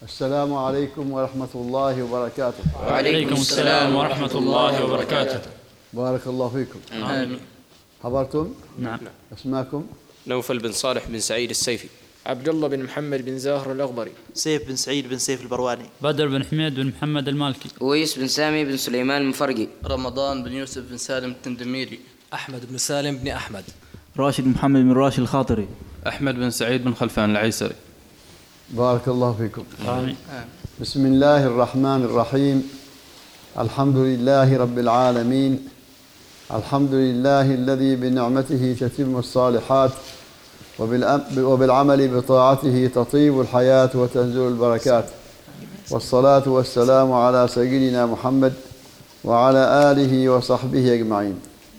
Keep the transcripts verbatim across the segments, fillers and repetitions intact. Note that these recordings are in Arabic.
السلام عليكم ورحمة الله وبركاته. وعليكم السلام ورحمة الله وبركاته. بارك الله فيكم. آمين. حضرتم؟ نعم. أسماكم؟ نوفل بن صالح بن سعيد السيفي. عبد الله بن محمد بن زاهر الأغبري. سيف بن سعيد بن سيف البرواني. بدر بن حميد بن محمد المالكي. ويس بن سامي بن سليمان المفرقي. رمضان بن يوسف بن سالم التندميري. أحمد بن سالم بن أحمد. راشد محمد بن راشد الخاطري. أحمد بن سعيد بن خلفان العيسري. بارك الله فيكم. آمين. بسم الله الرحمن الرحيم. الحمد لله رب العالمين. الحمد لله الذي بنعمته تتم الصالحات وبالعمل بطاعته تطيب الحياة وتنزل البركات، والصلاة والسلام على سيدنا محمد وعلى آله وصحبه أجمعين.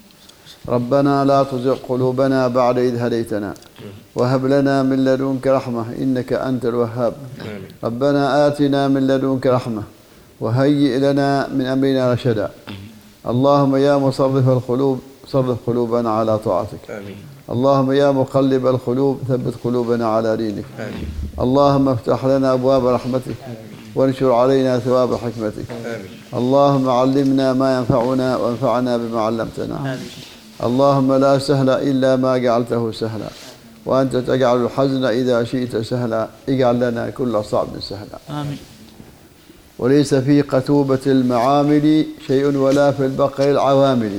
ربنا لا تزغ قلوبنا بعد إذ هديتنا وهب لنا من لدنك رحمة إنك أنت الوهاب. ربنا آتنا من لدنك رحمة وهيئ لنا من أمرنا رشدا. اللهم يا مصرف القلوب صرف قلوبنا على طاعتك. آمين. اللهم يا مقلب القلوب ثبت قلوبنا على دينك. آمين. اللهم افتح لنا أبواب رحمتك وانشر علينا ثواب حكمتك. آمين. اللهم علمنا ما ينفعنا وانفعنا بما علمتنا. آمين. اللهم لا سهل إلا ما جعلته سهلا، وأنت تجعل الحزن إذا شئت سهلا. اجعل لنا كل صعب سهلا. آمين. وليس في قتوبة المعامل شيء ولا في البقر العوامل،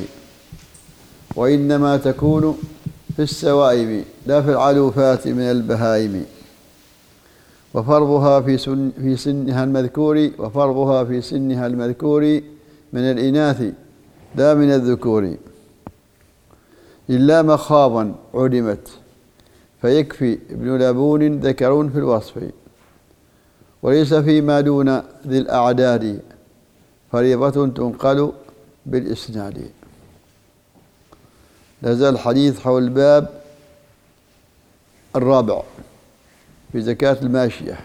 وإنما تكون في السوائم لا في العلوفات من البهائم. وفرضها في, سن في سنها المذكور وفرضها في سنها المذكور من الإناث لا من الذكور، إلا مخاضا علمت فيكفي ابن لبون ذكر في الوصف. وليس فيما دون ذي الأعداد فريضة تنقل بالإسناد. لازال الحديث حول الباب الرابع في زكاة الماشية.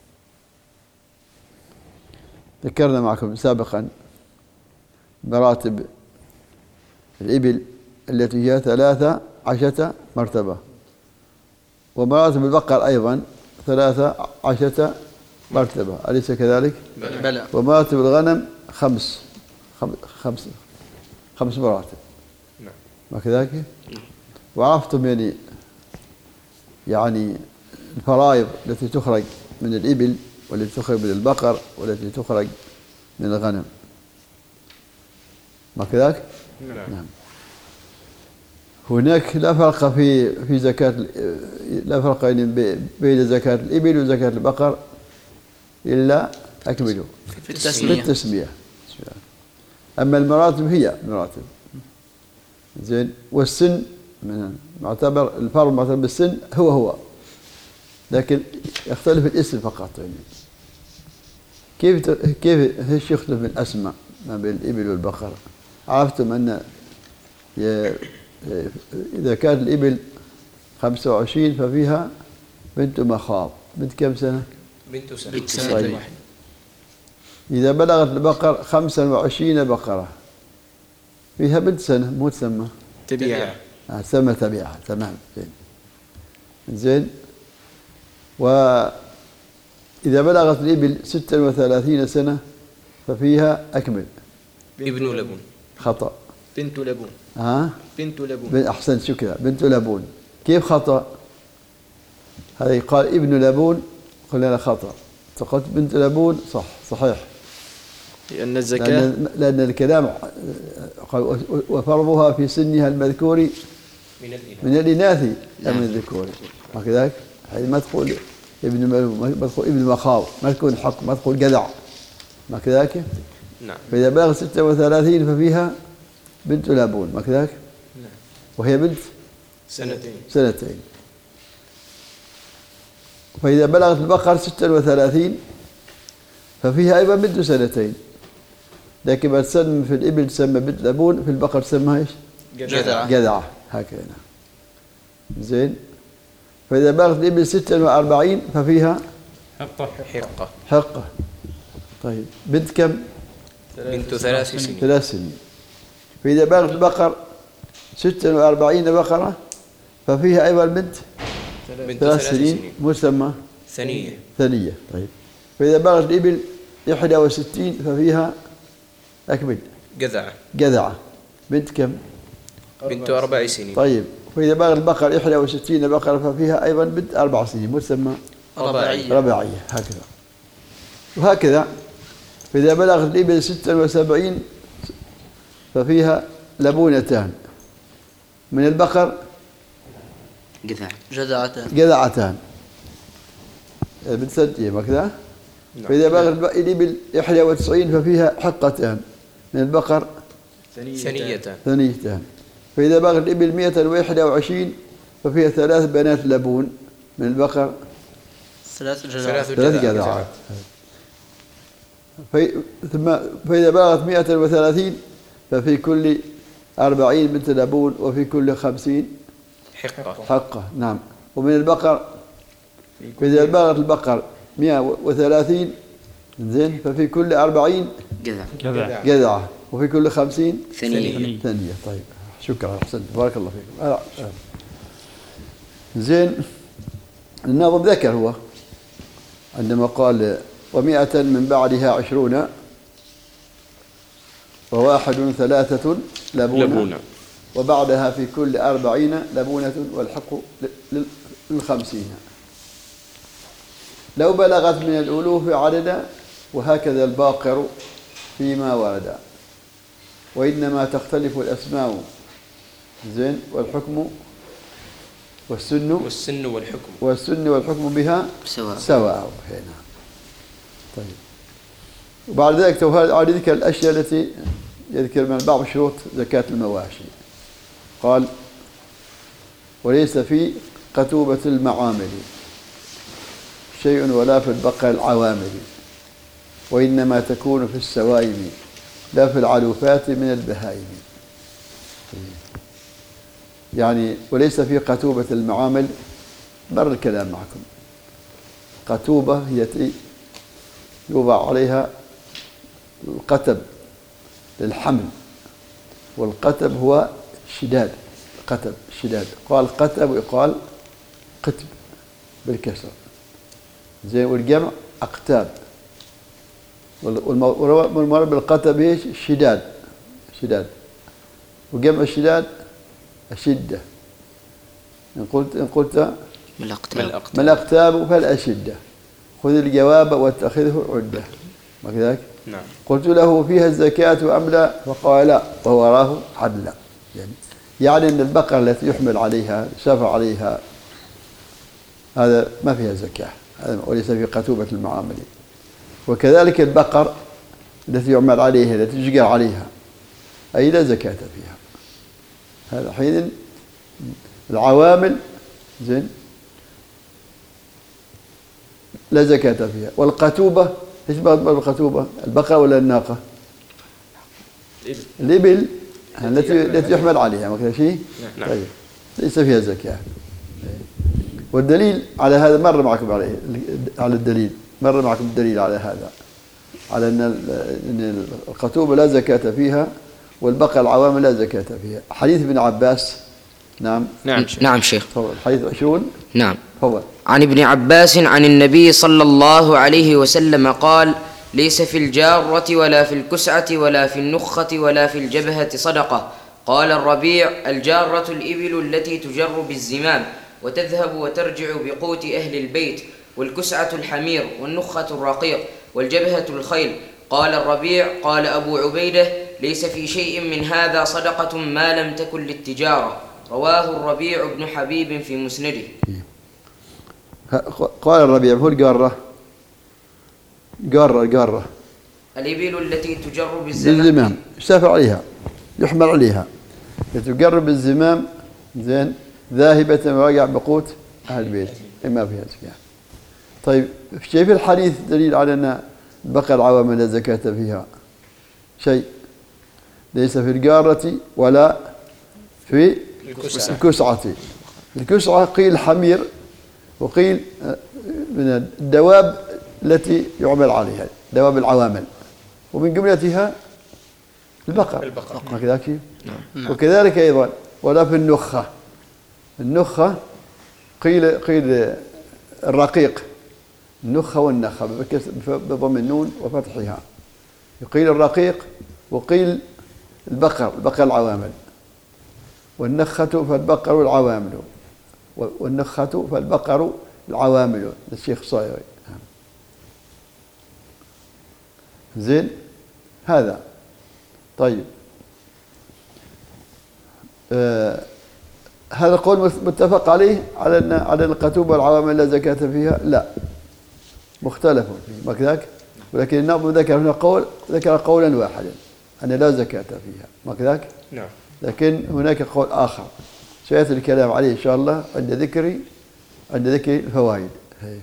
ذكرنا معكم سابقا مراتب الإبل التي هي ثلاثة عشرة مرتبة، ومراتب البقر أيضا ثلاثة عشرة مرتبة، أليس كذلك؟ بلى. ومراتب الغنم خمس خمس خمس مراتب. نعم. ما كذلك؟ نعم. وعرفتم يعني يعني الفرائض التي تخرج من الإبل والتي تخرج من البقر والتي تخرج من الغنم. ما كذلك؟ نعم. نعم. هناك لا فرق في في زكاة لا فرق بين زكاة الإبل وزكاة البقر إلا أكملوا في التسمية. في التسمية. أما المراتب هي مراتب زين، والسن من معتبر الفرق معتبر بالسن هو هو، لكن يختلف الاسم فقط. يعني كيف كيف ايش يختلف الأسماء ما بين الإبل والبقر؟ عرفتم أن إذا كانت الإبل خمسة وعشرين ففيها بنت مخاض. بنت كم سنة؟ بنت سنة. سنة طيب. إذا بلغت البقر خمسة وعشرين بقرة فيها بنت سنة مو تسمى تبيعة. آه تسمى تبيعة. تمام. زين زين. وإذا بلغت الإبل ستة وثلاثين سنة ففيها أكمل. ابن لبون. خطأ. بنت لبون. ها؟ بنت لبون. أحسنت، شكرا. بنت لبون. كيف خطأ؟ هذا يقال ابن لبون، قلنا خطأ. فقلت بنت لبون صح صحيح، لأن الزكاة لأن, لأن الكلام وفرضها في سنها المذكور من الإناث من الإناث لا من الذكور. وكذلك ما تقول ابن ما تقول ابن مخاض، ما تقول حق، ما تقول جذع. ما كذلك؟ نعم. فإذا بلغ ستة وثلاثين ففيها بنت لبون. ما كذلك؟ نعم. وهي بنت سنتين. سنتين. فإذا بلغت البقر ستة وثلاثين ففيها أيضا بنت سنتين، لكن ما تسمى في الإبل تسمى بنت لبون، في البقر تسمى إيش؟ جذعة. جذعة. هكذا. زين. فإذا بلغت الإبل ستة وأربعين ففيها حقة. حقة. حقة. طيب بنت كم؟ بنت ثلاث سنين. ثلاث سنين. فإذا بلغت البقر ستة وأربعين بقرة ففيها أيضا بنت بنت ثلاث سنين مسمى ثنية. ثنية. طيب فإذا بلغت الإبل إحدى وستين ففيها أكمل جذعة جذعة بنت كم؟ بنت أربع سنين. طيب فإذا بلغ البقر إحدى وستين بقرة ففيها أيضا بنت أربع سنين مسمى رباعية. رباعية هكذا. وهكذا فإذا بلغت الإبل ستة وسبعين ففيها لبونتان من البقر جذع جذعتان جذعتان بنسجل هكذا. فإذا بلغت الإبل إحدى وتسعين ففيها حقتان من البقر ثنيتان. ثنيتان. فإذا بلغت الإبل مئة وإحدى وعشرين ففيها ثلاث بنات لبون من البقر ثلاث جذعات ثلاث جذعات. ثم فإذا بلغت مئة وثلاثين ففي كل أربعين بنت لبون وفي كل خمسين حقة. حقة. نعم. ومن البقر فإذا بلغت البقر مئة وثلاثين زين ففي كل أربعين جذع جذع جذعة وفي كل خمسين ثنية. ثانية. طيب شكرا أحسنت بارك الله فيكم. آه. آه. زين الناظم ذكر هو عندما قال ومئة من بعدها عشرون وواحد ثلاثة لبونة, لبونة. وبعدها في كل أربعين لبونة والحق للخمسين لو بلغت من الألوف عددا وهكذا الباقر فيما ورد وإنما تختلف الأسماء زين والحكم والسن والسن والحكم والسن والحكم بها سواء سواء. هنا طيب. وبعد ذلك تعالى ذكر الأشياء التي يذكر من بعض شروط زكاة المواشي. قال وليس في قتوبة المعامل شيء ولا في البقر العوامل وإنما تكون في السوائم لا في العلوفات من البهائم. يعني وليس في قتوبة المعامل مر الكلام معكم. قتوبة هي يوضع عليها القتب للحمل والقتب هو شداد قتب شداد قال قتب ويقال قتب بالكسر زي والجمع أقتاب والمراد بالقتب ايش الشداد شداد وجمع الشداد الشدة. إن قلت إن قلت من الأقتاب ما الأقتاب فالأشدة خذ الجواب واتخذه عدة ما كذلك؟ نعم. قلت له فيها الزكاة أم لا فقال لا ووراه عدلا يعني يعني أن البقرة التي يحمل عليها سافر عليها هذا ما فيها زكاة هذا وليس في قتوبة المعامل. وكذلك البقر التي يعمل عليها التي يجقر عليها أي لا زكاة فيها. هذا حين العوامل زين لا زكاة فيها. والقتوبة ايش بقى القتوبة البقرة ولا الناقة؟ الإبل التي التي يحمل عليها ما كذا شيء. نعم. طيب ليس فيها زكاة. والدليل على هذا مر معكم عليه على الدليل مر معكم الدليل على هذا على أن القتوبة لا زكاة فيها والبقرة العوامل لا زكاة فيها. حديث ابن عباس. نعم نعم نعم شيخ تفضل. حديث عشرون. نعم تفضل. عن ابن عباس عن النبي صلى الله عليه وسلم قال ليس في الجارة ولا في الكسعة ولا في النخة ولا في الجبهة صدقة. قال الربيع الجارة الإبل التي تجر بالزمام وتذهب وترجع بقوت أهل البيت والكسعة الحمير والنخة الرقيق والجبهة الخيل. قال الربيع قال أبو عبيدة ليس في شيء من هذا صدقة ما لم تكن للتجارة. رواه الربيع بن حبيب في مسنده. قال الربيع هو الجارة جارة جارة الإبل التي تجر بالزمام بالزمام يسافر عليها يحمل عليها تجر بالزمام زين ذاهبة وراجع بقوت أهل البيت ما فيها زكاة. طيب شيء في الحديث دليل على أن بقى العوامل لا زكاة فيها شيء ليس في الجارة ولا في الكسعة. الكسعة قيل حمير وقيل من الدواب التي يعمل عليها دواب العوامل ومن جملتها البقر البقر ما كذلك. وكذلك أيضا ولا في النخة. النخة قيل قيل الرقيق النخة والنخة بضم النون وفتحها. يقيل الرقيق وقيل البقر البقر العوامل، والنخة فالبقر والعوامل، والنخة فالبقر العوامل للشيخ صايغي. زين هذا طيب. آه هذا قول متفق عليه على ان على القتوبة والعوامل لا زكاة فيها؟ لا، مختلف فيه مكذاك. ولكن الناظم ذكر هنا قول ذكر قولا واحدا أن لا زكاة فيها مكذاك. نعم. لكن هناك قول آخر سيأتي الكلام عليه إن شاء الله عند ذكر عند ذكر الفوائد.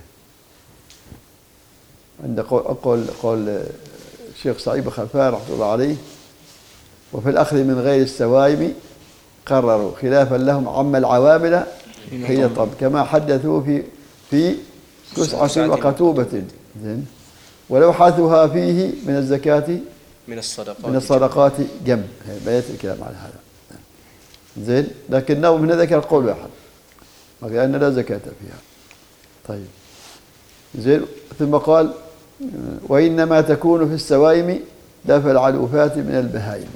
عند قول قول قول الشيخ سعيد خلفان رحمه الله عليه: وفي الأخذ من غير السوائم قرروا خلافا لهم عما العوامل حين طب، كما حدثوا في في كسعة وقتوبة. زين. ولو حثها فيه من الزكاة من الصدقات من الصدقات جم. بيت الكلام على هذا. زين. لكنه هنا ذكر قول واحد لأن لا زكاة فيها. طيب زين. ثم قال: وإنما تكون في السوائم لا في العلوفات من البهائم.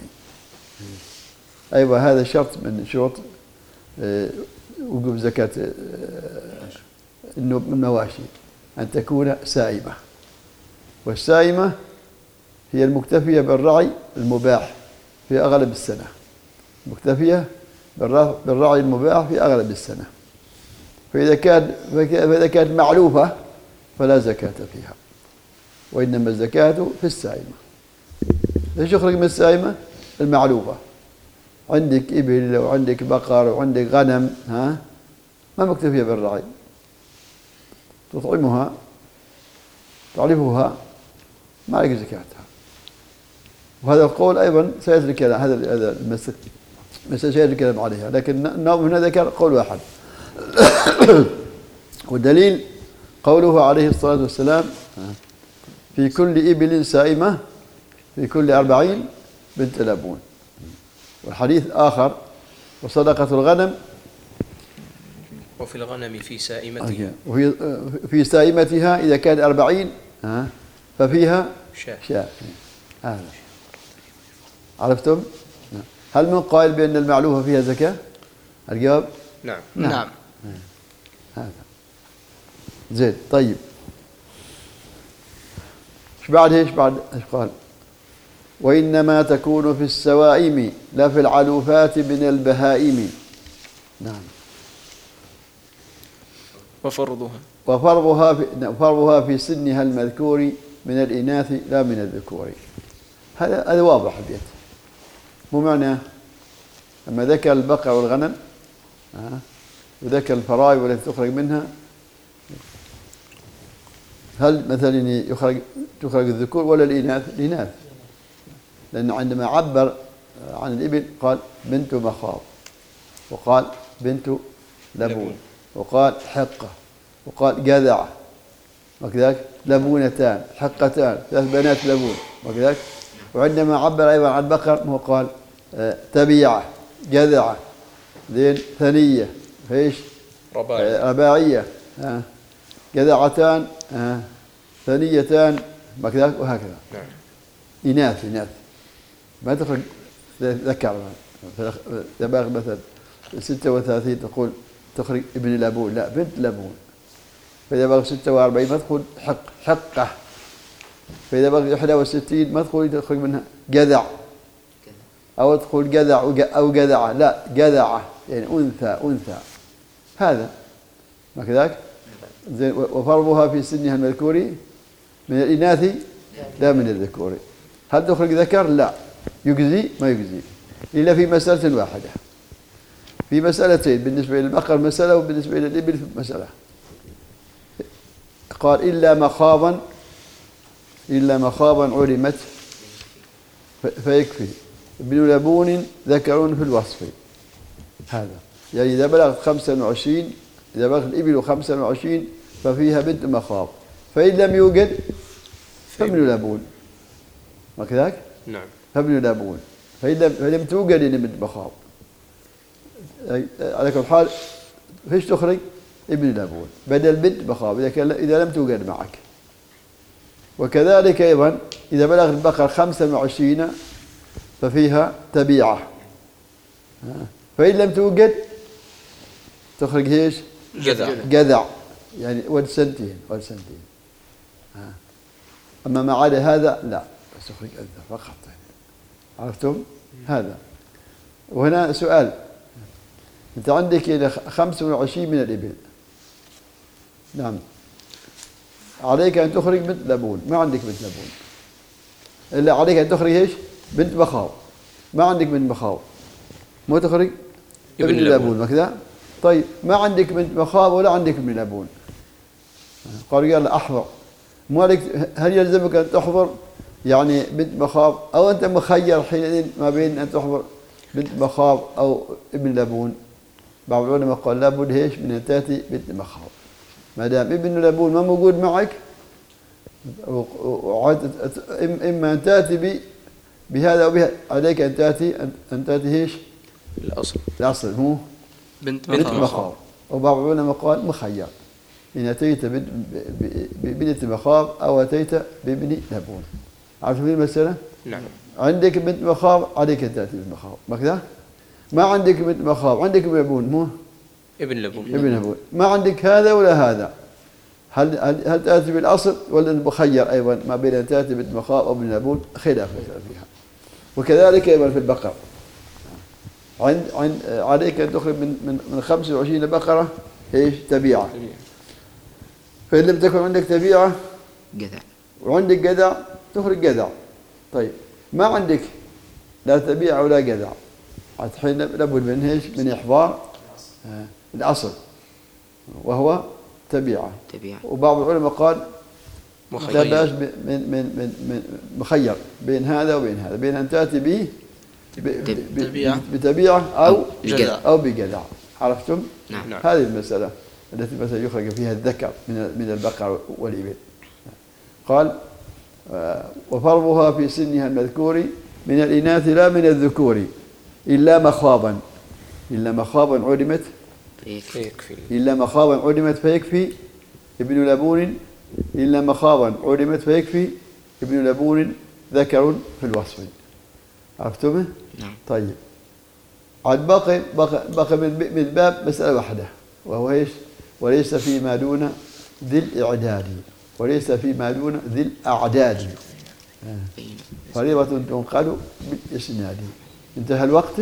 أيوة هذا شرط من شروط وجوب زكاة المواشي أن تكون سائمة، والسائمة هي المكتفية بالرعي المباح في أغلب السنة، مكتفية بالرعي المباح في أغلب السنة. فإذا كانت فإذا كانت معلوفة فلا زكاة فيها، وإنما الزكاة في السائمة. ليش يخرج من السائمة؟ المعلوفة. عندك إبل وعندك بقر وعندك غنم، ها ما مكتفية بالرعي، تطعمها تعرفها ما عليك زكاتها. وهذا القول أيضا سيأتي الكلام هذا هذا المسألة سيأتي الكلام عليها، لكن النوم هنا ذكر قول واحد. والدليل قوله عليه الصلاة والسلام: في كل إبل سائمة في كل أربعين بنت لبون. والحديث آخر: وصدقة الغنم وفي الغنم في سائمتها، وفي في سائمتها إذا كان أربعين ففيها شاة. شاة. هذا عرفتم؟ هل من قائل بأن المعلوفة فيها زكاة؟ الجواب نعم. نعم, نعم. هذا زين. طيب ايش بعد ايش بعد ايش قال؟ وإنما تكون في السوائم لا في العلوفات من البهائم. نعم. وفرضها وفرضها في فرضها في سنها المذكور من الإناث لا من الذكور. هذا هذا واضح البيت. مو معناه لما ذكر البقر والغنم ها وذكر الفرائض والتي تخرج منها، هل مثلا يخرج تخرج الذكور ولا الإناث؟ الإناث، لأن عندما عبر عن الإبل قال بنت مخاض، وقال بنت لبون، وقال حقة، وقال جذعة، وكذلك لبونتان، حقتان، ثلاث بنات لبون، وكذلك. وعندما عبر أيضا عن البقر هو قال تبيعة، جذعة، ذين ثنية، فيش رباعية، رباعية، ها جذعتان، ها ثنيتان، وكذلك وهكذا. نعم. إناث إناث ما تخرج ذكر. تباغ مثلا ستة وثلاثين تقول تخرج ابن لبون، لا بنت لبون. فإذا بلغ ستة وأربعين ما تقول حق حقة. فإذا بلغ إحدى وستين ما تقول تخرج منها جذع أو تقول جذع أو جذعة، لا جذعة يعني أنثى أنثى. هذا ما كذاك. وفرضها في سنها المذكور من الإناث لا من الذكور. هل تخرج ذكر؟ لا، يجزي ما يجزي إلا في مسألة واحدة، في مسألتين، بالنسبة للبقر مسألة وبالنسبة للإبل مسألة. قال إلا مخاضا إلا مخاضا علمت فيكفي ابن لبون ذكر في الوصف. هذا يعني إذا بلغت خمسة وعشرين، إذا بلغت الإبل خمسة وعشرين ففيها بنت مخاض، فإن لم يوجد فابن لبون، وكذلك. نعم. فابن لبون، فإن لم توجد بنت مخاض على كل حال فيش تخرج ابن لبون بدل بنت مخاض إذا, كان إذا لم توجد معك. وكذلك أيضا إذا بلغ البقر خمسة وعشرين ففيها تبيعة، فإن لم توجد تخرج ايش؟ جذع جذع يعني ولد سنتين ولد سنتين. أما ما عدا هذا لا، بس تخرج أذى فقط. عرفتم هذا؟ وهنا سؤال، أنت عندك إلى خمسة وعشرين من الإبل، نعم، عليك أن تخرج بنت لبون، ما عندك بنت لبون، إلا عليك أن تخرج إيش؟ بنت مخاض، ما عندك بنت مخاض، مو تخرج ابن لبون وكذا. طيب ما عندك بنت مخاض ولا عندك ابن لبون، قالوا يلا أحضر، مو عليك، هل يلزمك أن تحضر يعني بنت مخاض أو أنت مخير حينئذ ما بين أن تحضر بنت مخاض أو ابن لبون؟ بعض العلماء قال لابد هيش من أن تأتي بنت مخاض، ما دام ابن لبون ما موجود معك إما أن تأتي بهذا أو بهذا، عليك أن تأتي أن تأتي هيش الأصل الأصل هو بنت مخاض. وبعض العلماء قال مخير، إن أتيت ببنت مخاض أو أتيت بابن لبون. عرفتوا في المسألة؟ نعم. عندك بنت مخاض عليك أن تأتي بنت مخاض، ما كذا؟ ما عندك بنت مخاض، عندك ابن لبون، مو ابن لبون ابن لبون، ما عندك هذا ولا هذا، هل هل, هل تأتي بالأصل ولا المخير أيضا ما بين أن تأتي بنت مخاض أو ابن لبون؟ خلاف فيها. وكذلك أيضا في البقر، عند عند عليك أن تخرج من من من خمسة وعشرين بقرة إيش؟ تبيعة. فإن لم تكن عندك تبيعة جذع وعندك جذع تخرج جذع. طيب ما عندك لا تبيعة ولا جذع، حين لابد من ايش؟ من إحضار آه الأصل وهو تبيعة. تبيعة. وبعض العلماء قال لا باس من من من من مخير بين هذا وبين هذا، بين أن تأتي به بتبيعة أو جذع أو بجذع. عرفتم؟ نعم. هذه المسألة التي مثلا يخرج فيها الذكر من من البقر والإبل. قال آه وفرضها في سنها المذكور من الإناث لا من الذكور إلا مخاضا، إلا مخاضا علمت فيكفي، إلا مخاضا علمت فيكفي ابن لبون، إلا مخاضا علمت فيكفي ابن لبون ذكر في الوصف. عرفتم؟ نعم. طيب عاد بقي بقى, بقى من, من باب مسألة واحدة، وهو إيش؟ وليس فيما دون ذي الإعداد، وليس فيما دون ذي الأعداد فريضة تنقل بالإسناد. انتهى الوقت؟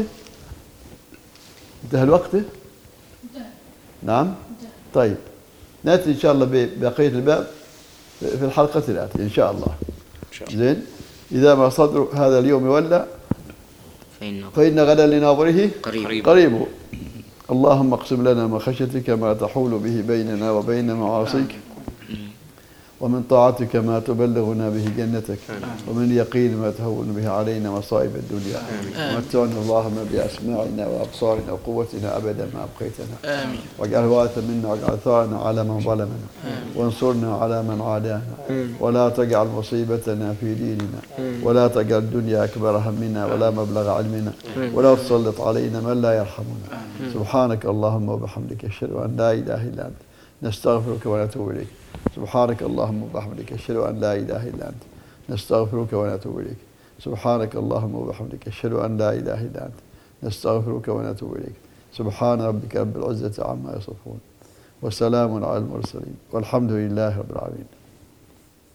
انتهى الوقت؟ نعم؟ طيب نأتي إن شاء الله ببقية الباب في الحلقة الآتية إن شاء الله. زين، إذا ما صدر هذا اليوم ولا فإن غدا لناظره قريب. قريب. اللهم اقسم لنا من خشيتك ما تحول به بيننا وبين معاصيك، ومن طاعتك ما تبلغنا به جنتك، ومن يقين ما تهون به علينا مصائب الدنيا، ومتعنا اللهم بأسماعنا وأبصارنا وقوتنا أبدا ما أبقيتنا، واجعل الوارث منا واجعل ثارنا على من ظلمنا، وانصرنا على من عادانا، ولا تجعل مصيبتنا في ديننا، ولا تجعل الدنيا أكبر همنا ولا مبلغ علمنا، ولا تسلط علينا من لا يرحمنا. سبحانك اللهم وبحمدك أشهد أن لا إله إلا أنت نستغفرك ونتوب إليك. سبحانك اللهم وبحمدك أشهد أن لا إله إلا أنت نستغفرك ونتوب إليك. سبحانك اللهم وبحمدك أشهد أن لا إله إلا أنت نستغفرك ونتوب إليك. سبحان ربك رب العزة عما يصفون، وسلام على المرسلين، والحمد لله رب العالمين.